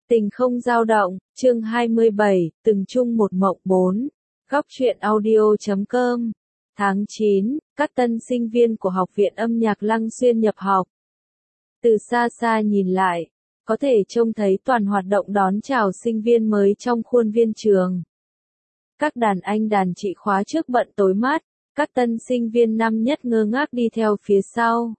Tình không dao động, chương 27, từng chung một mộng 4. Góc truyện audio.com. Tháng 9, các tân sinh viên của Học viện âm nhạc Lăng Xuyên nhập học. Từ xa xa nhìn lại, có thể trông thấy toàn hoạt động đón chào sinh viên mới trong khuôn viên trường. Các đàn anh đàn chị khóa trước bận tối mát, các tân sinh viên năm nhất ngơ ngác đi theo phía sau.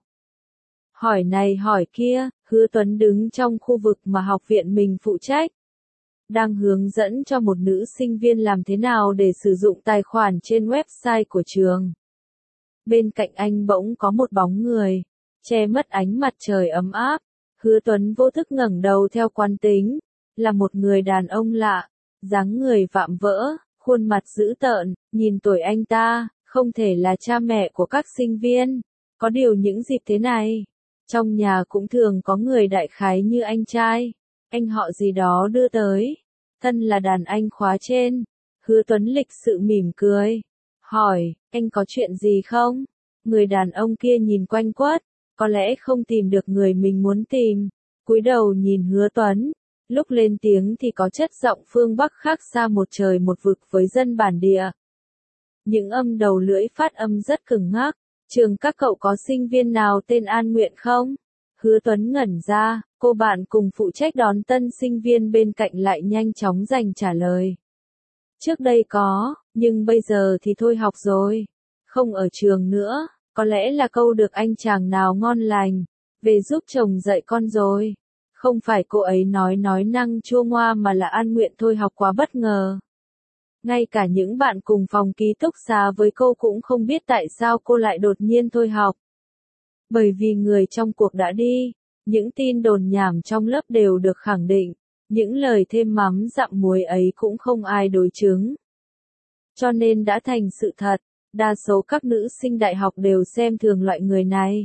Hỏi này hỏi kia, Hứa Tuấn đứng trong khu vực mà học viện mình phụ trách. Đang hướng dẫn cho một nữ sinh viên làm thế nào để sử dụng tài khoản trên website của trường. Bên cạnh anh bỗng có một bóng người, che mất ánh mặt trời ấm áp. Hứa Tuấn vô thức ngẩng đầu theo quán tính, là một người đàn ông lạ, dáng người vạm vỡ, khuôn mặt dữ tợn, nhìn tuổi anh ta, không thể là cha mẹ của các sinh viên. Có điều những dịp thế này, trong nhà cũng thường có người đại khái như anh trai, anh họ gì đó đưa tới. Thân là đàn anh khóa trên, Hứa Tuấn lịch sự mỉm cười, hỏi, anh có chuyện gì không? Người đàn ông kia nhìn quanh quất, có lẽ không tìm được người mình muốn tìm, cúi đầu nhìn Hứa Tuấn, lúc lên tiếng thì có chất giọng phương Bắc khác xa một trời một vực với dân bản địa. Những âm đầu lưỡi phát âm rất cứng ngắc. Trường các cậu có sinh viên nào tên An Nguyện không? Hứa Tuấn ngẩn ra, cô bạn cùng phụ trách đón tân sinh viên bên cạnh lại nhanh chóng dành trả lời. Trước đây có, nhưng bây giờ thì thôi học rồi. Không ở trường nữa, có lẽ là câu được anh chàng nào ngon lành, về giúp chồng dạy con rồi. Không phải cô ấy nói năng chua ngoa mà là An Nguyện thôi học quá bất ngờ. Ngay cả những bạn cùng phòng ký túc xá với cô cũng không biết tại sao cô lại đột nhiên thôi học. Bởi vì người trong cuộc đã đi, những tin đồn nhảm trong lớp đều được khẳng định, những lời thêm mắm dặm muối ấy cũng không ai đối chứng. Cho nên đã thành sự thật, đa số các nữ sinh đại học đều xem thường loại người này.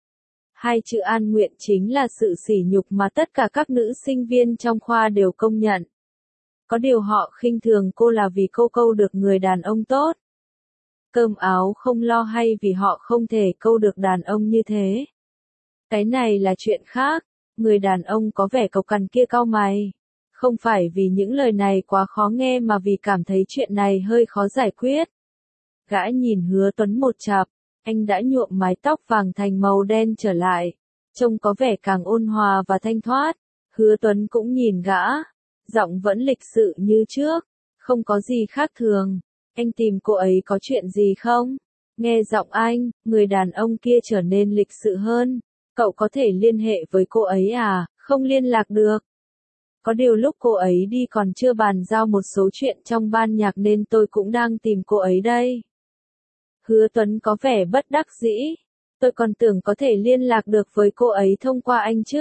Hai chữ An Nguyện chính là sự sỉ nhục mà tất cả các nữ sinh viên trong khoa đều công nhận. Có điều họ khinh thường cô là vì cô câu được người đàn ông tốt. Cơm áo không lo hay vì họ không thể câu được đàn ông như thế. Cái này là chuyện khác, người đàn ông có vẻ cộc cằn kia cau mày. Không phải vì những lời này quá khó nghe mà vì cảm thấy chuyện này hơi khó giải quyết. Gã nhìn Hứa Tuấn một chặp, anh đã nhuộm mái tóc vàng thành màu đen trở lại, trông có vẻ càng ôn hòa và thanh thoát. Hứa Tuấn cũng nhìn gã. Giọng vẫn lịch sự như trước, không có gì khác thường. Anh tìm cô ấy có chuyện gì không? Nghe giọng anh, người đàn ông kia trở nên lịch sự hơn. Cậu có thể liên hệ với cô ấy à? Không liên lạc được. Có điều lúc cô ấy đi còn chưa bàn giao một số chuyện trong ban nhạc nên tôi cũng đang tìm cô ấy đây. Hứa Tuấn có vẻ bất đắc dĩ. Tôi còn tưởng có thể liên lạc được với cô ấy thông qua anh chứ.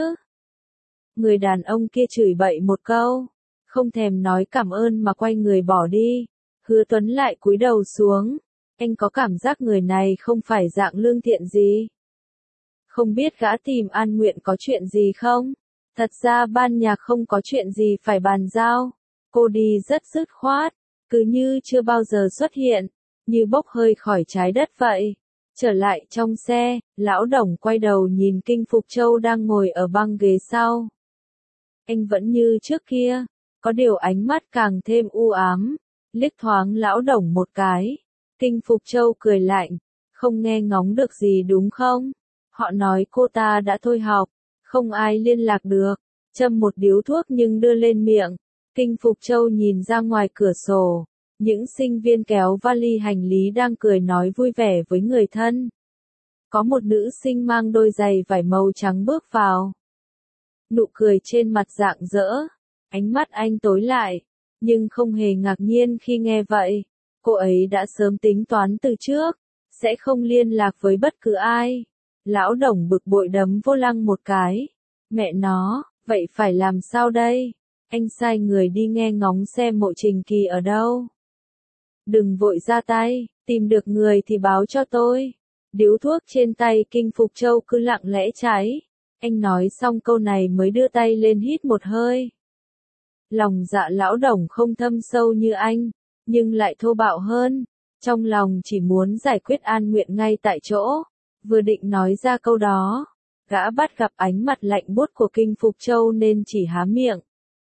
Người đàn ông kia chửi bậy một câu, không thèm nói cảm ơn mà quay người bỏ đi. Hứa Tuấn lại cúi đầu xuống. Anh có cảm giác người này không phải dạng lương thiện gì. Không biết gã tìm An Nguyện có chuyện gì không? Thật ra ban nhạc không có chuyện gì phải bàn giao. Cô đi rất dứt khoát, cứ như chưa bao giờ xuất hiện, như bốc hơi khỏi trái đất vậy. Trở lại trong xe, lão Đồng quay đầu nhìn Kinh Phục Châu đang ngồi ở băng ghế sau. Anh vẫn như trước kia. Có điều ánh mắt càng thêm u ám, liếc thoáng lão Đồng một cái. Kinh Phục Châu cười lạnh, không nghe ngóng được gì đúng không? Họ nói cô ta đã thôi học, không ai liên lạc được, châm một điếu thuốc nhưng đưa lên miệng. Kinh Phục Châu nhìn ra ngoài cửa sổ, những sinh viên kéo vali hành lý đang cười nói vui vẻ với người thân. Có một nữ sinh mang đôi giày vải màu trắng bước vào. Nụ cười trên mặt rạng rỡ. Ánh mắt anh tối lại, nhưng không hề ngạc nhiên khi nghe vậy. Cô ấy đã sớm tính toán từ trước, sẽ không liên lạc với bất cứ ai. Lão Đồng bực bội đấm vô lăng một cái. Mẹ nó, vậy phải làm sao đây? Anh sai người đi nghe ngóng xem Mộ Trình Kỳ ở đâu. Đừng vội ra tay, tìm được người thì báo cho tôi. Điếu thuốc trên tay Kinh Phục Châu cứ lặng lẽ cháy. Anh nói xong câu này mới đưa tay lên hít một hơi. Lòng dạ lão Đồng không thâm sâu như anh, nhưng lại thô bạo hơn. Trong lòng chỉ muốn giải quyết An Nguyện ngay tại chỗ. Vừa định nói ra câu đó, gã bắt gặp ánh mặt lạnh buốt của Kinh Phục Châu nên chỉ há miệng.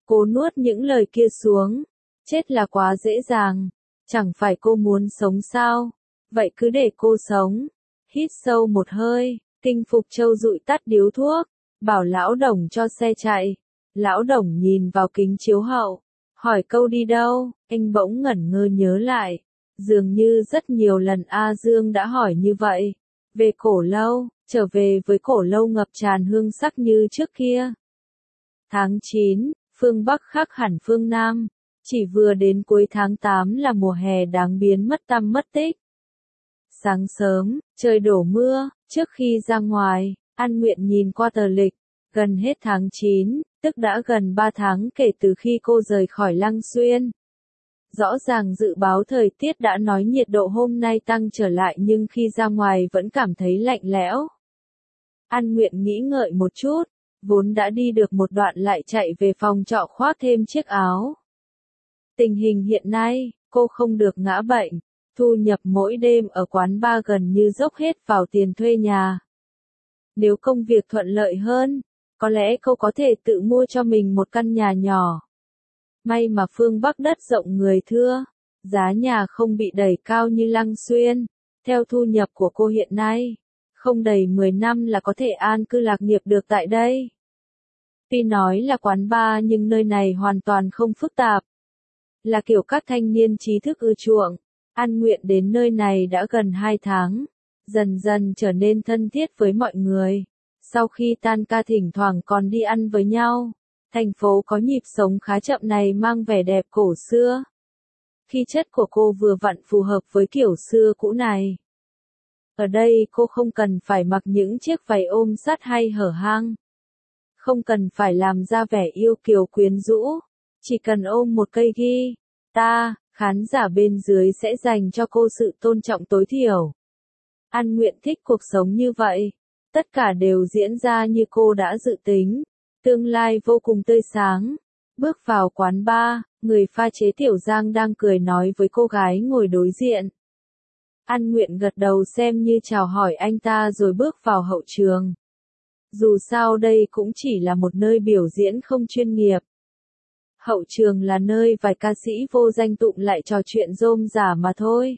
Cô nuốt những lời kia xuống. Chết là quá dễ dàng. Chẳng phải cô muốn sống sao? Vậy cứ để cô sống. Hít sâu một hơi, Kinh Phục Châu dụi tắt điếu thuốc, bảo Lão Đồng cho xe chạy. Lão Đồng nhìn vào kính chiếu hậu, hỏi câu đi đâu, anh bỗng ngẩn ngơ nhớ lại. Dường như rất nhiều lần A Dương đã hỏi như vậy. Về Cổ Lâu, trở về với Cổ Lâu ngập tràn hương sắc như trước kia. Tháng 9, phương Bắc khác hẳn phương Nam. Chỉ vừa đến cuối tháng 8 là mùa hè đáng biến mất tăm mất tích. Sáng sớm, trời đổ mưa, trước khi ra ngoài, An Nguyện nhìn qua tờ lịch, gần hết tháng 9, tức đã gần 3 tháng kể từ khi cô rời khỏi Lăng Xuyên. Rõ ràng dự báo thời tiết đã nói nhiệt độ hôm nay tăng trở lại nhưng khi ra ngoài vẫn cảm thấy lạnh lẽo. An Nguyện nghĩ ngợi một chút, vốn đã đi được một đoạn lại chạy về phòng trọ khoác thêm chiếc áo. Tình hình hiện nay, cô không được ngã bệnh, thu nhập mỗi đêm ở quán bar gần như dốc hết vào tiền thuê nhà. Nếu công việc thuận lợi hơn, có lẽ cô có thể tự mua cho mình một căn nhà nhỏ. May mà phương Bắc đất rộng người thưa, giá nhà không bị đẩy cao như Lăng Xuyên. Theo thu nhập của cô hiện nay, không đầy 10 năm là có thể an cư lạc nghiệp được tại đây. Tuy nói là quán bar nhưng nơi này hoàn toàn không phức tạp. Là kiểu các thanh niên trí thức ưa chuộng. An Nguyện đến nơi này đã gần 2 tháng, dần dần trở nên thân thiết với mọi người. Sau khi tan ca thỉnh thoảng còn đi ăn với nhau. Thành phố có nhịp sống khá chậm này mang vẻ đẹp cổ xưa. Khí chất của cô vừa vặn phù hợp với kiểu xưa cũ này. Ở đây cô không cần phải mặc những chiếc váy ôm sát hay hở hang. Không cần phải làm ra vẻ yêu kiều quyến rũ. Chỉ cần ôm một cây guitar, khán giả bên dưới sẽ dành cho cô sự tôn trọng tối thiểu. An Nguyện thích cuộc sống như vậy. Tất cả đều diễn ra như cô đã dự tính. Tương lai vô cùng tươi sáng. Bước vào quán bar, người pha chế tiểu Giang đang cười nói với cô gái ngồi đối diện. An Nguyện gật đầu xem như chào hỏi anh ta rồi bước vào hậu trường. Dù sao đây cũng chỉ là một nơi biểu diễn không chuyên nghiệp. Hậu trường là nơi vài ca sĩ vô danh tụng lại trò chuyện rôm rả mà thôi.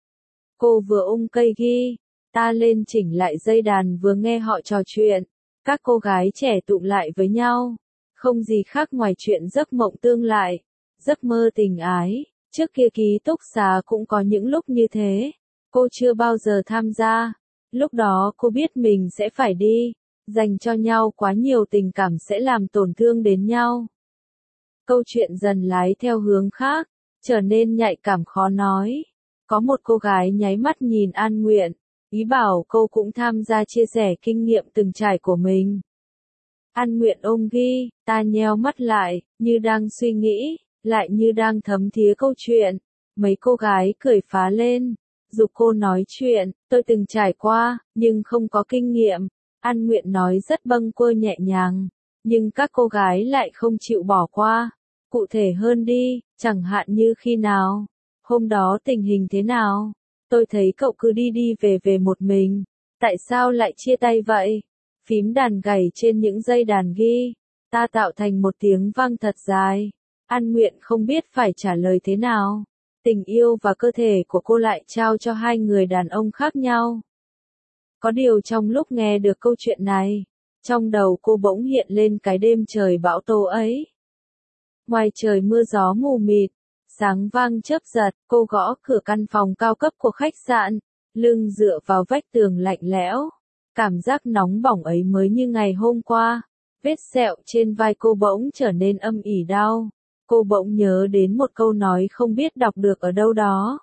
Cô vừa ôm cây guitar lên chỉnh lại dây đàn vừa nghe họ trò chuyện. Các cô gái trẻ tụng lại với nhau. Không gì khác ngoài chuyện giấc mộng tương lai, giấc mơ tình ái. Trước kia ký túc xá cũng có những lúc như thế. Cô chưa bao giờ tham gia. Lúc đó cô biết mình sẽ phải đi. Dành cho nhau quá nhiều tình cảm sẽ làm tổn thương đến nhau. Câu chuyện dần lái theo hướng khác, trở nên nhạy cảm khó nói. Có một cô gái nháy mắt nhìn An Nguyện, ý bảo cô cũng tham gia chia sẻ kinh nghiệm từng trải của mình. An Nguyện ôm guitar nheo mắt lại, như đang suy nghĩ, lại như đang thấm thía câu chuyện. Mấy cô gái cười phá lên, giục cô nói chuyện, tôi từng trải qua, nhưng không có kinh nghiệm. An Nguyện nói rất bâng quơ nhẹ nhàng, nhưng các cô gái lại không chịu bỏ qua. Cụ thể hơn đi, chẳng hạn như khi nào, hôm đó tình hình thế nào, tôi thấy cậu cứ đi đi về một mình, tại sao lại chia tay vậy? Phím đàn gảy trên những dây đàn ta tạo thành một tiếng vang thật dài. An Nguyện không biết phải trả lời thế nào. Tình yêu và cơ thể của cô lại trao cho hai người đàn ông khác nhau. Có điều trong lúc nghe được câu chuyện này, trong đầu cô bỗng hiện lên cái đêm trời bão tố ấy. Ngoài trời mưa gió mù mịt, sáng vang chớp giật, cô gõ cửa căn phòng cao cấp của khách sạn, lưng dựa vào vách tường lạnh lẽo. Cảm giác nóng bỏng ấy mới như ngày hôm qua. Vết sẹo trên vai cô bỗng trở nên âm ỉ đau. Cô bỗng nhớ đến một câu nói không biết đọc được ở đâu đó.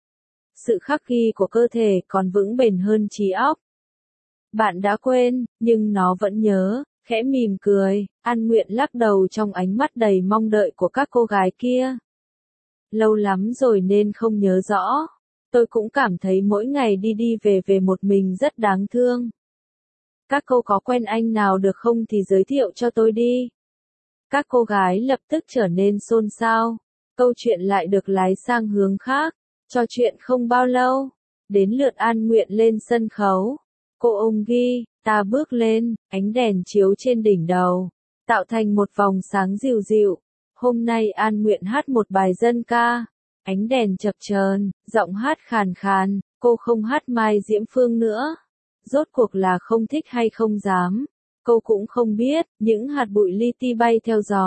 Sự khắc ghi của cơ thể còn vững bền hơn trí óc. Bạn đã quên, nhưng nó vẫn nhớ. Khẽ mỉm cười, An Nguyện lắc đầu trong ánh mắt đầy mong đợi của các cô gái kia. Lâu lắm rồi nên không nhớ rõ. Tôi cũng cảm thấy mỗi ngày đi đi về một mình rất đáng thương. Các cô có quen anh nào được không thì giới thiệu cho tôi đi. Các cô gái lập tức trở nên xôn xao. Câu chuyện lại được lái sang hướng khác. Trò chuyện không bao lâu, đến lượt An Nguyện lên sân khấu. Cô ôm ta bước lên, ánh đèn chiếu trên đỉnh đầu, tạo thành một vòng sáng dịu dịu. Hôm nay An Nguyện hát một bài dân ca, ánh đèn chập chờn, giọng hát khàn khàn, cô không hát Mai Diễm Phương nữa. Rốt cuộc là không thích hay không dám, cô cũng không biết, những hạt bụi li ti bay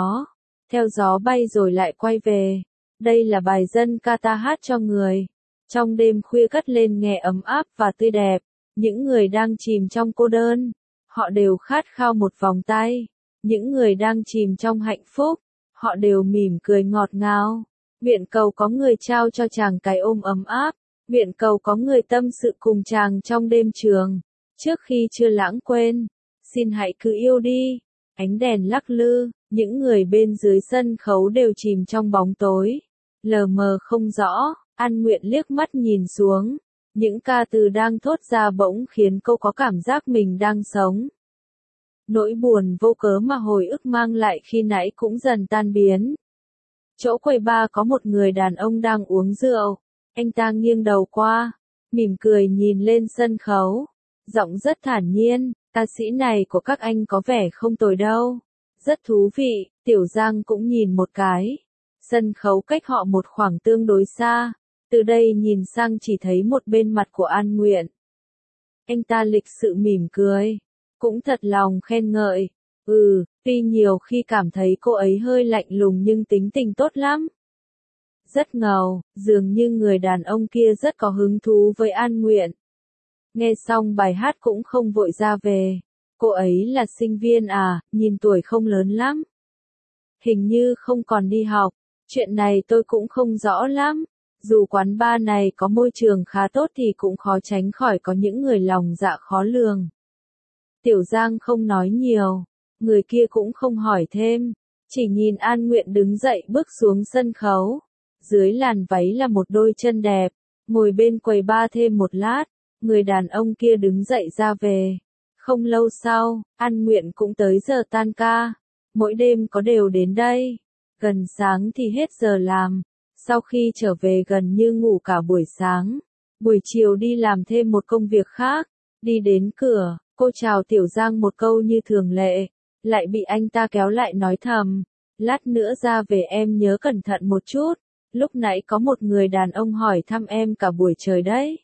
theo gió bay rồi lại quay về. Đây là bài dân ca ta hát cho người. Trong đêm khuya cất lên nghe ấm áp và tươi đẹp, những người đang chìm trong cô đơn, họ đều khát khao một vòng tay. Những người đang chìm trong hạnh phúc, họ đều mỉm cười ngọt ngào. Nguyện cầu có người trao cho chàng cái ôm ấm áp, nguyện cầu có người tâm sự cùng chàng trong đêm trường. Trước khi chưa lãng quên, xin hãy cứ yêu đi. Ánh đèn lắc lư, những người bên dưới sân khấu đều chìm trong bóng tối, lờ mờ không rõ. An Nguyện liếc mắt nhìn xuống, những ca từ đang thốt ra bỗng khiến cô có cảm giác mình đang sống. Nỗi buồn vô cớ mà hồi ức mang lại khi nãy cũng dần tan biến. Chỗ quầy bar có một người đàn ông đang uống rượu, anh ta nghiêng đầu qua, mỉm cười nhìn lên sân khấu, giọng rất thản nhiên, ca sĩ này của các anh có vẻ không tồi đâu, rất thú vị. Tiểu Giang cũng nhìn một cái, sân khấu cách họ một khoảng tương đối xa, từ đây nhìn sang chỉ thấy một bên mặt của An Nguyện. Anh ta lịch sự mỉm cười, cũng thật lòng khen ngợi. Tuy nhiều khi cảm thấy cô ấy hơi lạnh lùng nhưng tính tình tốt lắm. Rất ngầu, dường như người đàn ông kia rất có hứng thú với An Nguyện. Nghe xong bài hát cũng không vội ra về. Cô ấy là sinh viên à, nhìn tuổi không lớn lắm. Hình như không còn đi học, chuyện này tôi cũng không rõ lắm. Dù quán bar này có môi trường khá tốt thì cũng khó tránh khỏi có những người lòng dạ khó lường. Tiểu Giang không nói nhiều, người kia cũng không hỏi thêm, chỉ nhìn An Nguyện đứng dậy bước xuống sân khấu. Dưới làn váy là một đôi chân đẹp, ngồi bên quầy bar thêm một lát, người đàn ông kia đứng dậy ra về. Không lâu sau, An Nguyện cũng tới giờ tan ca, mỗi đêm có đều đến đây, gần sáng thì hết giờ làm, sau khi trở về gần như ngủ cả buổi sáng, buổi chiều đi làm thêm một công việc khác, đi đến cửa, cô chào Tiểu Giang một câu như thường lệ, lại bị anh ta kéo lại nói thầm, lát nữa ra về em nhớ cẩn thận một chút, lúc nãy có một người đàn ông hỏi thăm em cả buổi trời đấy.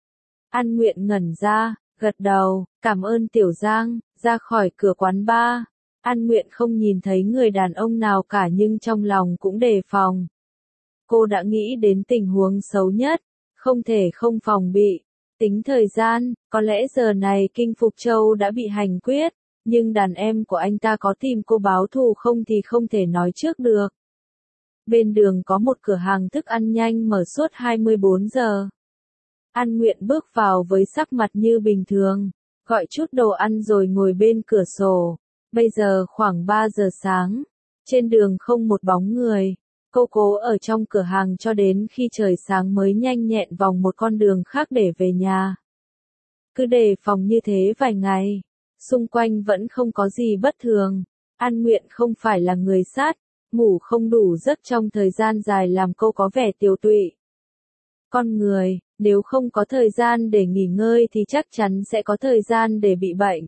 An Nguyện ngẩn ra, gật đầu, cảm ơn Tiểu Giang, ra khỏi cửa quán bar. An Nguyện không nhìn thấy người đàn ông nào cả nhưng trong lòng cũng đề phòng. Cô đã nghĩ đến tình huống xấu nhất, không thể không phòng bị. Tính thời gian, có lẽ giờ này Kinh Phục Châu đã bị hành quyết, nhưng đàn em của anh ta có tìm cô báo thù không thì không thể nói trước được. Bên đường có một cửa hàng thức ăn nhanh mở suốt 24 giờ. An Nguyện bước vào với sắc mặt như bình thường, gọi chút đồ ăn rồi ngồi bên cửa sổ. Bây giờ khoảng 3 giờ sáng, trên đường không một bóng người. Cô cố ở trong cửa hàng cho đến khi trời sáng mới nhanh nhẹn vòng một con đường khác để về nhà. Cứ đề phòng như thế vài ngày, xung quanh vẫn không có gì bất thường. An Nguyện không phải là người sát, ngủ không đủ giấc trong thời gian dài làm cô có vẻ tiều tụy. Con người, nếu không có thời gian để nghỉ ngơi thì chắc chắn sẽ có thời gian để bị bệnh.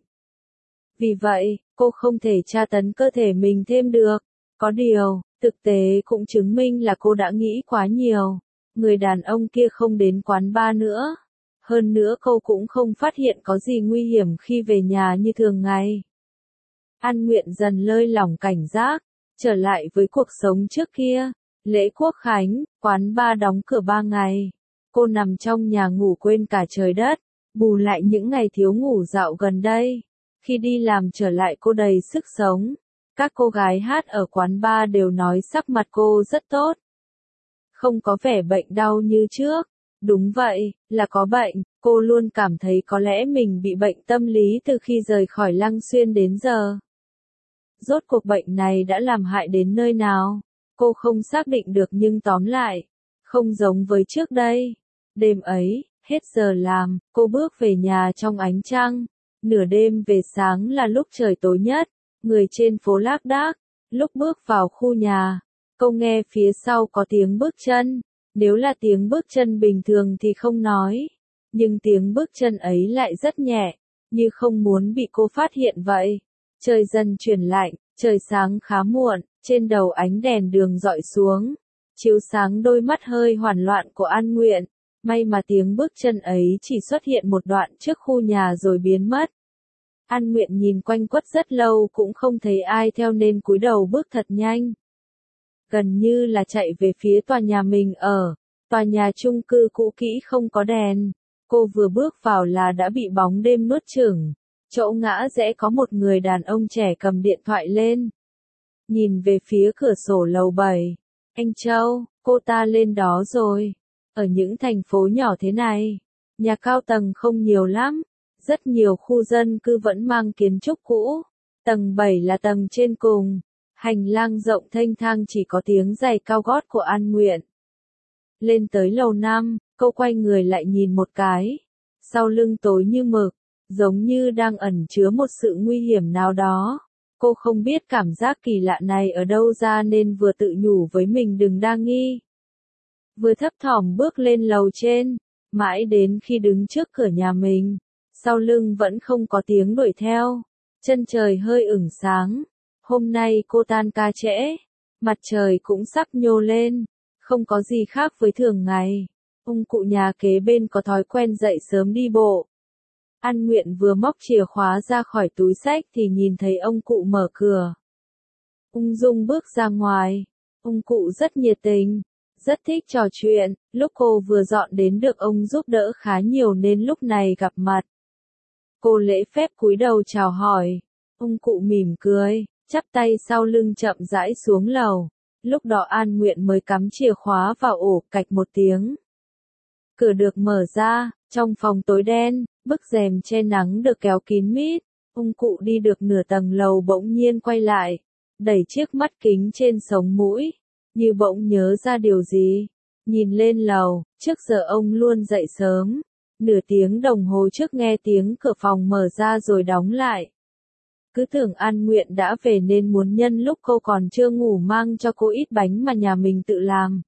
Vì vậy, cô không thể tra tấn cơ thể mình thêm được. Có điều, thực tế cũng chứng minh là cô đã nghĩ quá nhiều. Người đàn ông kia không đến quán bar nữa. Hơn nữa cô cũng không phát hiện có gì nguy hiểm khi về nhà như thường ngày. An Nguyện dần lơi lỏng cảnh giác, trở lại với cuộc sống trước kia. Lễ Quốc Khánh, quán bar đóng cửa 3 ngày. Cô nằm trong nhà ngủ quên cả trời đất, bù lại những ngày thiếu ngủ dạo gần đây. Khi đi làm trở lại cô đầy sức sống. Các cô gái hát ở quán bar đều nói sắc mặt cô rất tốt. Không có vẻ bệnh đau như trước. Đúng vậy, là có bệnh, cô luôn cảm thấy có lẽ mình bị bệnh tâm lý từ khi rời khỏi Lăng Xuyên đến giờ. Rốt cuộc bệnh này đã làm hại đến nơi nào? Cô không xác định được nhưng tóm lại, không giống với trước đây. Đêm ấy, hết giờ làm, cô bước về nhà trong ánh trăng. Nửa đêm về sáng là lúc trời tối nhất, người trên phố lác đác. Lúc bước vào khu nhà, cô nghe phía sau có tiếng bước chân. Nếu là tiếng bước chân bình thường thì không nói. Nhưng tiếng bước chân ấy lại rất nhẹ, như không muốn bị cô phát hiện vậy. Trời dần chuyển lạnh, trời sáng khá muộn, Trên đầu ánh đèn đường dọi xuống, chiếu sáng đôi mắt hơi hoảng loạn của An Nguyện. May mà tiếng bước chân ấy chỉ xuất hiện một đoạn trước khu nhà rồi biến mất. An Nguyện nhìn quanh quất rất lâu cũng không thấy ai theo nên cúi đầu bước thật nhanh. Gần như là chạy về phía tòa nhà mình ở, tòa nhà chung cư cũ kỹ không có đèn. Cô vừa bước vào là đã bị bóng đêm nuốt chửng. Chỗ ngã rẽ có một người đàn ông trẻ cầm điện thoại lên. Nhìn về phía cửa sổ lầu 7. Anh Châu, cô ta lên đó rồi. Ở những thành phố nhỏ thế này, nhà cao tầng không nhiều lắm. Rất nhiều khu dân cư vẫn mang kiến trúc cũ. Tầng 7 là tầng trên cùng. Hành lang rộng thênh thang chỉ có tiếng giày cao gót của An Nguyện. Lên tới lầu 5, cô quay người lại nhìn một cái. Sau lưng tối như mực, giống như đang ẩn chứa một sự nguy hiểm nào đó. Cô không biết cảm giác kỳ lạ này ở đâu ra nên vừa tự nhủ với mình đừng đa nghi. Vừa thấp thỏm bước lên lầu trên, mãi đến khi đứng trước cửa nhà mình, sau lưng vẫn không có tiếng đuổi theo. Chân trời hơi ửng sáng. Hôm nay cô tan ca trễ, mặt trời cũng sắp nhô lên, không có gì khác với thường ngày. Ông cụ nhà kế bên có thói quen dậy sớm đi bộ. An Nguyện vừa móc chìa khóa ra khỏi túi xách thì nhìn thấy ông cụ mở cửa. Ung dung bước ra ngoài. Ông cụ rất nhiệt tình, rất thích trò chuyện. Lúc cô vừa dọn đến được ông giúp đỡ khá nhiều nên lúc này gặp mặt. Cô lễ phép cúi đầu chào hỏi. Ông cụ mỉm cười, chắp tay sau lưng chậm rãi xuống lầu. Lúc đó An Nguyện mới cắm chìa khóa vào ổ, cạch một tiếng. Cửa được mở ra, trong phòng tối đen, bức rèm che nắng được kéo kín mít. Ông cụ đi được nửa tầng lầu bỗng nhiên quay lại, đẩy chiếc mắt kính trên sống mũi, như bỗng nhớ ra điều gì. Nhìn lên lầu, trước giờ ông luôn dậy sớm. Nửa tiếng đồng hồ trước nghe tiếng cửa phòng mở ra rồi đóng lại. Cứ tưởng An Nguyện đã về nên muốn nhân lúc cô còn chưa ngủ mang cho cô ít bánh mà nhà mình tự làm.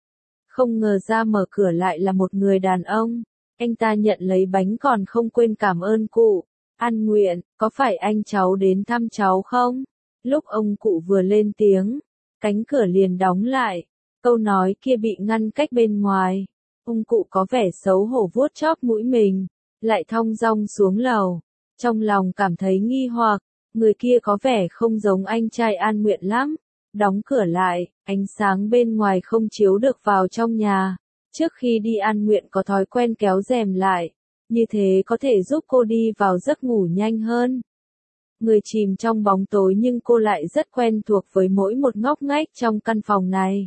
Không ngờ ra mở cửa lại là một người đàn ông. Anh ta nhận lấy bánh còn không quên cảm ơn cụ. An Nguyện, có phải anh cháu đến thăm cháu không? Lúc ông cụ vừa lên tiếng, cánh cửa liền đóng lại. Câu nói kia bị ngăn cách bên ngoài. Ông cụ có vẻ xấu hổ vuốt chóp mũi mình, lại thong dong xuống lầu. Trong lòng cảm thấy nghi hoặc, người kia có vẻ không giống anh trai An Nguyện lắm. Đóng cửa lại, ánh sáng bên ngoài không chiếu được vào trong nhà. Trước khi đi An Nguyện có thói quen kéo rèm lại, như thế có thể giúp cô đi vào giấc ngủ nhanh hơn. Người chìm trong bóng tối nhưng cô lại rất quen thuộc với mỗi một ngóc ngách trong căn phòng này.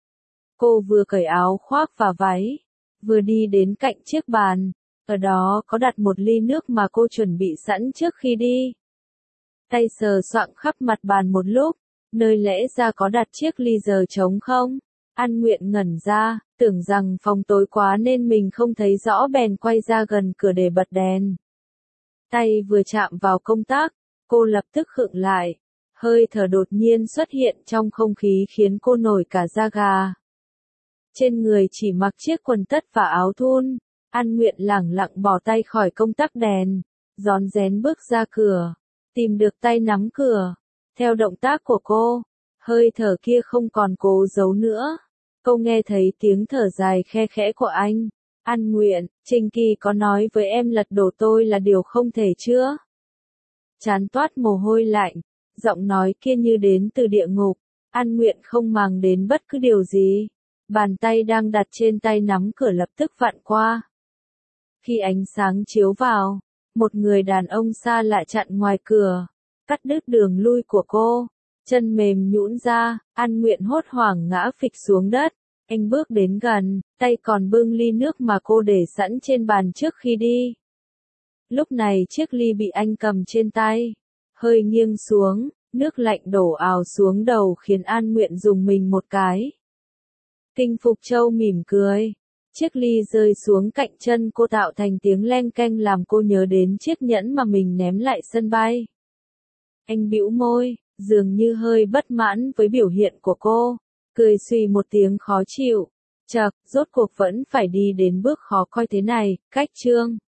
Cô vừa cởi áo khoác và váy, vừa đi đến cạnh chiếc bàn, ở đó có đặt một ly nước mà cô chuẩn bị sẵn trước khi đi. Tay sờ soạng khắp mặt bàn một lúc, nơi lẽ ra có đặt chiếc ly giờ trống không? An Nguyện ngẩn ra, tưởng rằng phòng tối quá nên mình không thấy rõ bèn quay ra gần cửa để bật đèn. Tay vừa chạm vào công tắc, cô lập tức khựng lại. Hơi thở đột nhiên xuất hiện trong không khí khiến cô nổi cả da gà. Trên người chỉ mặc chiếc quần tất và áo thun, An Nguyện lẳng lặng bỏ tay khỏi công tắc đèn, rón rén bước ra cửa, tìm được tay nắm cửa. Theo động tác của cô, hơi thở kia không còn cố giấu nữa. Cô nghe thấy tiếng thở dài khe khẽ của anh. An Nguyện, Trình Kỳ có nói với em lật đổ tôi là điều không thể chưa? Trán toát mồ hôi lạnh, giọng nói kia như đến từ địa ngục. An Nguyện không màng đến bất cứ điều gì. Bàn tay đang đặt trên tay nắm cửa lập tức vặn qua. Khi ánh sáng chiếu vào, một người đàn ông xa lạ chặn ngoài cửa, cắt đứt đường lui của cô. Chân mềm nhũn ra, An Nguyện hốt hoảng ngã phịch xuống đất. Anh bước đến gần, tay còn bưng ly nước mà cô để sẵn trên bàn trước khi đi. Lúc này chiếc ly bị anh cầm trên tay, hơi nghiêng xuống, nước lạnh đổ ào xuống đầu khiến An Nguyện rùng mình một cái. Kinh Phục Châu mỉm cười. Chiếc ly rơi xuống cạnh chân cô tạo thành tiếng leng keng làm cô nhớ đến chiếc nhẫn mà mình ném lại sân bay. Anh bĩu môi, dường như hơi bất mãn với biểu hiện của cô, cười xùy một tiếng khó chịu. Chậc, rốt cuộc vẫn phải đi đến bước khó coi thế này, cách chương.